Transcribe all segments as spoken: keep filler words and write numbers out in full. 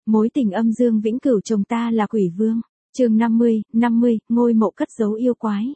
Mối tình âm dương vĩnh cửu chồng ta là quỷ vương. Chương năm mươi, năm mươi, ngôi mộ cất giấu yêu quái.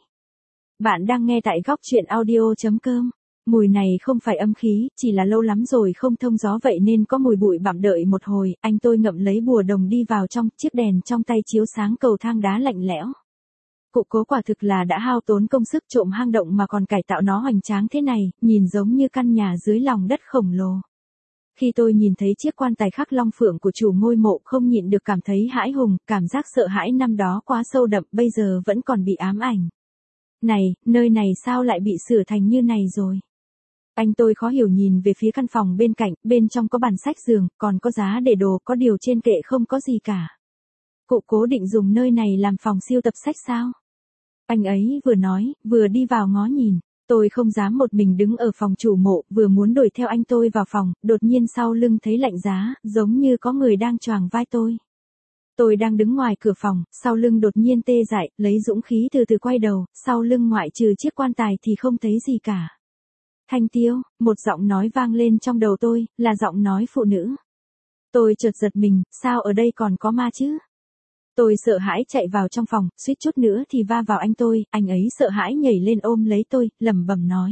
Bạn đang nghe tại góc truyện audio chấm com. Mùi này không phải âm khí, chỉ là lâu lắm rồi không thông gió vậy nên có mùi bụi bặm. Đợi một hồi, anh tôi ngậm lấy bùa đồng đi vào trong, chiếc đèn trong tay chiếu sáng cầu thang đá lạnh lẽo. Cụ cố quả thực là đã hao tốn công sức trộm hang động mà còn cải tạo nó hoành tráng thế này, nhìn giống như căn nhà dưới lòng đất khổng lồ. Khi tôi nhìn thấy chiếc quan tài khắc long phượng của chủ ngôi mộ không nhịn được cảm thấy hãi hùng, cảm giác sợ hãi năm đó quá sâu đậm, bây giờ vẫn còn bị ám ảnh. Này, nơi này sao lại bị sửa thành như này rồi? Anh tôi khó hiểu nhìn về phía căn phòng bên cạnh, bên trong có bàn sách giường, còn có giá để đồ, có điều trên kệ không có gì cả. Cụ cố định dùng nơi này làm phòng siêu tập sách sao? Anh ấy vừa nói, vừa đi vào ngó nhìn. Tôi không dám một mình đứng ở phòng chủ mộ, vừa muốn đuổi theo anh tôi vào phòng, đột nhiên sau lưng thấy lạnh giá, giống như có người đang choàng vai tôi. Tôi đang đứng ngoài cửa phòng, sau lưng đột nhiên tê dại, lấy dũng khí từ từ quay đầu, sau lưng ngoại trừ chiếc quan tài thì không thấy gì cả. Thanh Tiêu, một giọng nói vang lên trong đầu tôi, là giọng nói phụ nữ. Tôi chợt giật mình, sao ở đây còn có ma chứ? Tôi sợ hãi chạy vào trong phòng, suýt chút nữa thì va vào anh tôi, anh ấy sợ hãi nhảy lên ôm lấy tôi, lẩm bẩm nói.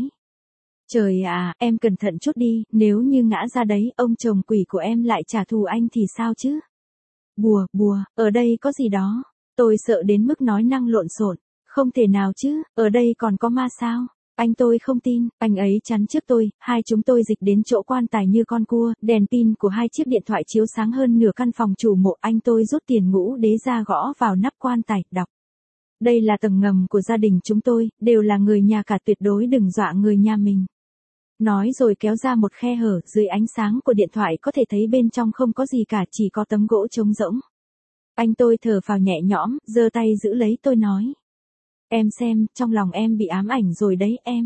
Trời à, em cẩn thận chút đi, nếu như ngã ra đấy, ông chồng quỷ của em lại trả thù anh thì sao chứ? Bùa, bùa, ở đây có gì đó? Tôi sợ đến mức nói năng lộn xộn, không thể nào chứ, ở đây còn có ma sao? Anh tôi không tin, anh ấy chắn trước tôi, hai chúng tôi dịch đến chỗ quan tài như con cua, đèn pin của hai chiếc điện thoại chiếu sáng hơn nửa căn phòng chủ mộ, anh tôi rút tiền ngũ đế ra gõ vào nắp quan tài, đọc. Đây là tầng ngầm của gia đình chúng tôi, đều là người nhà cả, tuyệt đối đừng dọa người nhà mình. Nói rồi kéo ra một khe hở, dưới ánh sáng của điện thoại có thể thấy bên trong không có gì cả, chỉ có tấm gỗ trống rỗng. Anh tôi thở phào nhẹ nhõm, giơ tay giữ lấy tôi nói. Em xem, trong lòng em bị ám ảnh rồi đấy em.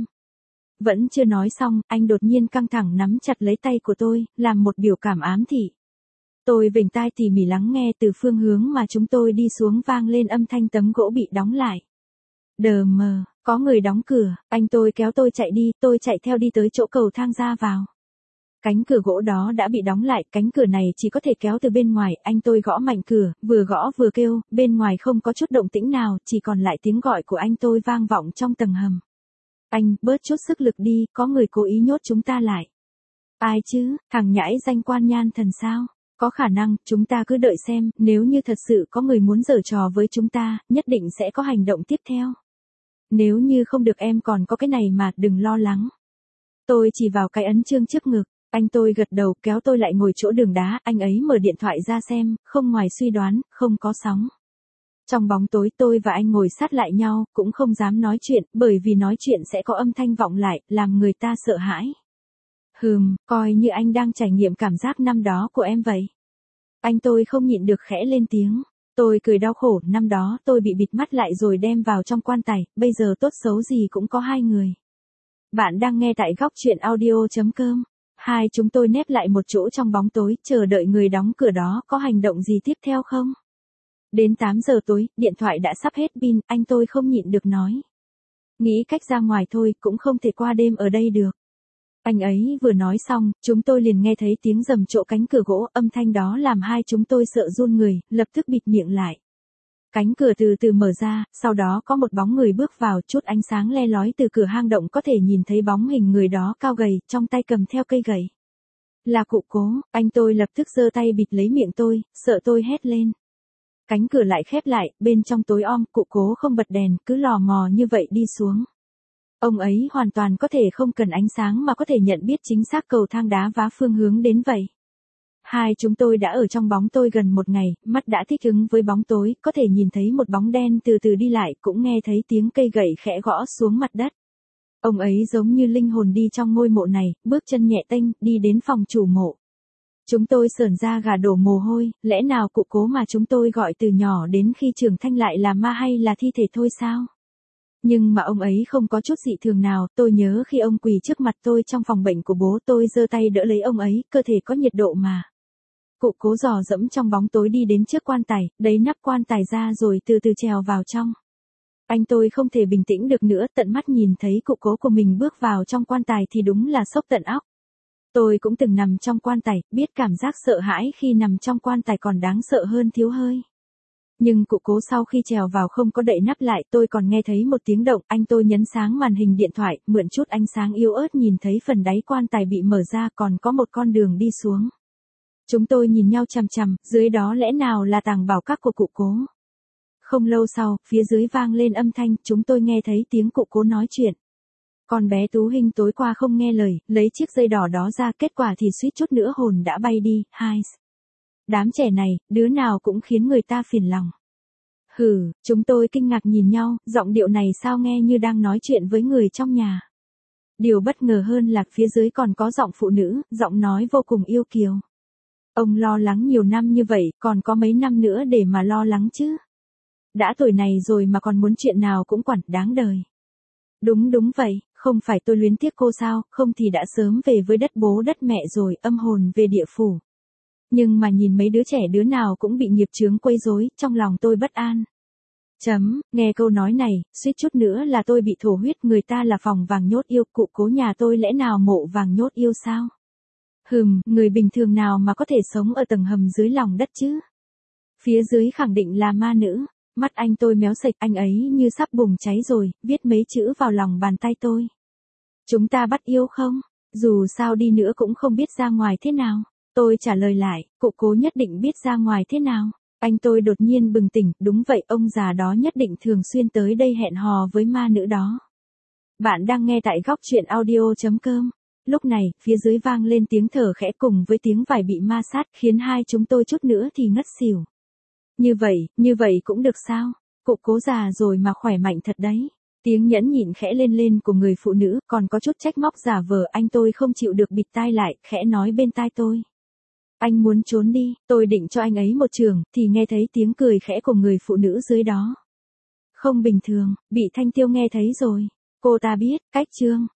Vẫn chưa nói xong, anh đột nhiên căng thẳng nắm chặt lấy tay của tôi, làm một biểu cảm ám thị. Tôi vểnh tai tỉ mỉ lắng nghe, từ phương hướng mà chúng tôi đi xuống vang lên âm thanh tấm gỗ bị đóng lại. Đờ mờ, có người đóng cửa, anh tôi kéo tôi chạy đi, tôi chạy theo đi tới chỗ cầu thang ra vào. Cánh cửa gỗ đó đã bị đóng lại, cánh cửa này chỉ có thể kéo từ bên ngoài, anh tôi gõ mạnh cửa, vừa gõ vừa kêu, bên ngoài không có chút động tĩnh nào, chỉ còn lại tiếng gọi của anh tôi vang vọng trong tầng hầm. Anh, bớt chút sức lực đi, có người cố ý nhốt chúng ta lại. Ai chứ, thằng nhãi danh quan nhan thần sao? Có khả năng, chúng ta cứ đợi xem, nếu như thật sự có người muốn giở trò với chúng ta, nhất định sẽ có hành động tiếp theo. Nếu như không được em còn có cái này mà, đừng lo lắng. Tôi chỉ vào cái ấn chương trước ngực. Anh tôi gật đầu, kéo tôi lại ngồi chỗ đường đá, anh ấy mở điện thoại ra xem, không ngoài suy đoán, không có sóng. Trong bóng tối tôi và anh ngồi sát lại nhau, cũng không dám nói chuyện, bởi vì nói chuyện sẽ có âm thanh vọng lại, làm người ta sợ hãi. Hừm, coi như anh đang trải nghiệm cảm giác năm đó của em vậy. Anh tôi không nhịn được khẽ lên tiếng. Tôi cười đau khổ, năm đó tôi bị bịt mắt lại rồi đem vào trong quan tài, bây giờ tốt xấu gì cũng có hai người. Bạn đang nghe tại góc truyện audio chấm com. Hai chúng tôi nép lại một chỗ trong bóng tối, chờ đợi người đóng cửa đó có hành động gì tiếp theo không. Đến tám giờ tối, điện thoại đã sắp hết pin, anh tôi không nhịn được nói. Nghĩ cách ra ngoài thôi, cũng không thể qua đêm ở đây được. Anh ấy vừa nói xong, chúng tôi liền nghe thấy tiếng rầm chỗ cánh cửa gỗ, âm thanh đó làm hai chúng tôi sợ run người, lập tức bịt miệng lại. Cánh cửa từ từ mở ra, sau đó có một bóng người bước vào, chút ánh sáng le lói từ cửa hang động có thể nhìn thấy bóng hình người đó cao gầy, trong tay cầm theo cây gậy. Là cụ cố, anh tôi lập tức giơ tay bịt lấy miệng tôi, sợ tôi hét lên. Cánh cửa lại khép lại, bên trong tối om, cụ cố không bật đèn, cứ lò mò như vậy đi xuống. Ông ấy hoàn toàn có thể không cần ánh sáng mà có thể nhận biết chính xác cầu thang đá vá phương hướng đến vậy. Hai chúng tôi đã ở trong bóng tôi gần một ngày, mắt đã thích ứng với bóng tối, có thể nhìn thấy một bóng đen từ từ đi lại, cũng nghe thấy tiếng cây gậy khẽ gõ xuống mặt đất. Ông ấy giống như linh hồn đi trong ngôi mộ này, bước chân nhẹ tênh, đi đến phòng chủ mộ. Chúng tôi sởn da gà đổ mồ hôi, lẽ nào cụ cố mà chúng tôi gọi từ nhỏ đến khi trưởng thành lại là ma hay là thi thể thôi sao? Nhưng mà ông ấy không có chút dị thường nào, tôi nhớ khi ông quỳ trước mặt tôi trong phòng bệnh của bố, tôi giơ tay đỡ lấy ông ấy, cơ thể có nhiệt độ mà. Cụ cố dò dẫm trong bóng tối đi đến trước quan tài, đẩy nắp quan tài ra rồi từ từ trèo vào trong. Anh tôi không thể bình tĩnh được nữa, tận mắt nhìn thấy cụ cố của mình bước vào trong quan tài thì đúng là sốc tận óc. Tôi cũng từng nằm trong quan tài, biết cảm giác sợ hãi khi nằm trong quan tài còn đáng sợ hơn thiếu hơi. Nhưng cụ cố sau khi trèo vào không có đậy nắp lại, tôi còn nghe thấy một tiếng động, anh tôi nhấn sáng màn hình điện thoại, mượn chút ánh sáng yếu ớt nhìn thấy phần đáy quan tài bị mở ra còn có một con đường đi xuống. Chúng tôi nhìn nhau chằm chằm, dưới đó lẽ nào là tàng bảo các của cụ cố. Không lâu sau, phía dưới vang lên âm thanh, chúng tôi nghe thấy tiếng cụ cố nói chuyện. Con bé Tú Hinh tối qua không nghe lời, lấy chiếc dây đỏ đó ra, kết quả thì suýt chút nữa hồn đã bay đi, hai. Đám trẻ này, đứa nào cũng khiến người ta phiền lòng. Hừ, chúng tôi kinh ngạc nhìn nhau, giọng điệu này sao nghe như đang nói chuyện với người trong nhà. Điều bất ngờ hơn là phía dưới còn có giọng phụ nữ, giọng nói vô cùng yêu kiều. Ông lo lắng nhiều năm như vậy, còn có mấy năm nữa để mà lo lắng chứ. Đã tuổi này rồi mà còn muốn chuyện nào cũng quản, đáng đời. Đúng đúng vậy, không phải tôi luyến tiếc cô sao, không thì đã sớm về với đất bố đất mẹ rồi, âm hồn về địa phủ. Nhưng mà nhìn mấy đứa trẻ đứa nào cũng bị nghiệp chướng quấy rối, trong lòng tôi bất an. Chấm, nghe câu nói này, suýt chút nữa là tôi bị thổ huyết, người ta là phòng vàng nhốt yêu, cụ cố nhà tôi lẽ nào mộ vàng nhốt yêu sao? Hừm, người bình thường nào mà có thể sống ở tầng hầm dưới lòng đất chứ? Phía dưới khẳng định là ma nữ, mắt anh tôi méo sạch, anh ấy như sắp bùng cháy rồi, viết mấy chữ vào lòng bàn tay tôi. Chúng ta bắt yêu không? Dù sao đi nữa cũng không biết ra ngoài thế nào. Tôi trả lời lại, cụ cố nhất định biết ra ngoài thế nào. Anh tôi đột nhiên bừng tỉnh, đúng vậy, ông già đó nhất định thường xuyên tới đây hẹn hò với ma nữ đó. Bạn đang nghe tại góc truyện audio chấm com. Lúc này, phía dưới vang lên tiếng thở khẽ cùng với tiếng vải bị ma sát, khiến hai chúng tôi chút nữa thì ngất xỉu. Như vậy, như vậy cũng được sao? Cụ cố già rồi mà khỏe mạnh thật đấy. Tiếng nhẫn nhịn khẽ lên lên của người phụ nữ, còn có chút trách móc giả vờ, anh tôi không chịu được bịt tai lại, khẽ nói bên tai tôi. Anh muốn trốn đi, tôi định cho anh ấy một trường, thì nghe thấy tiếng cười khẽ của người phụ nữ dưới đó. Không bình thường, bị Thanh Tiêu nghe thấy rồi. Cô ta biết, cách chương.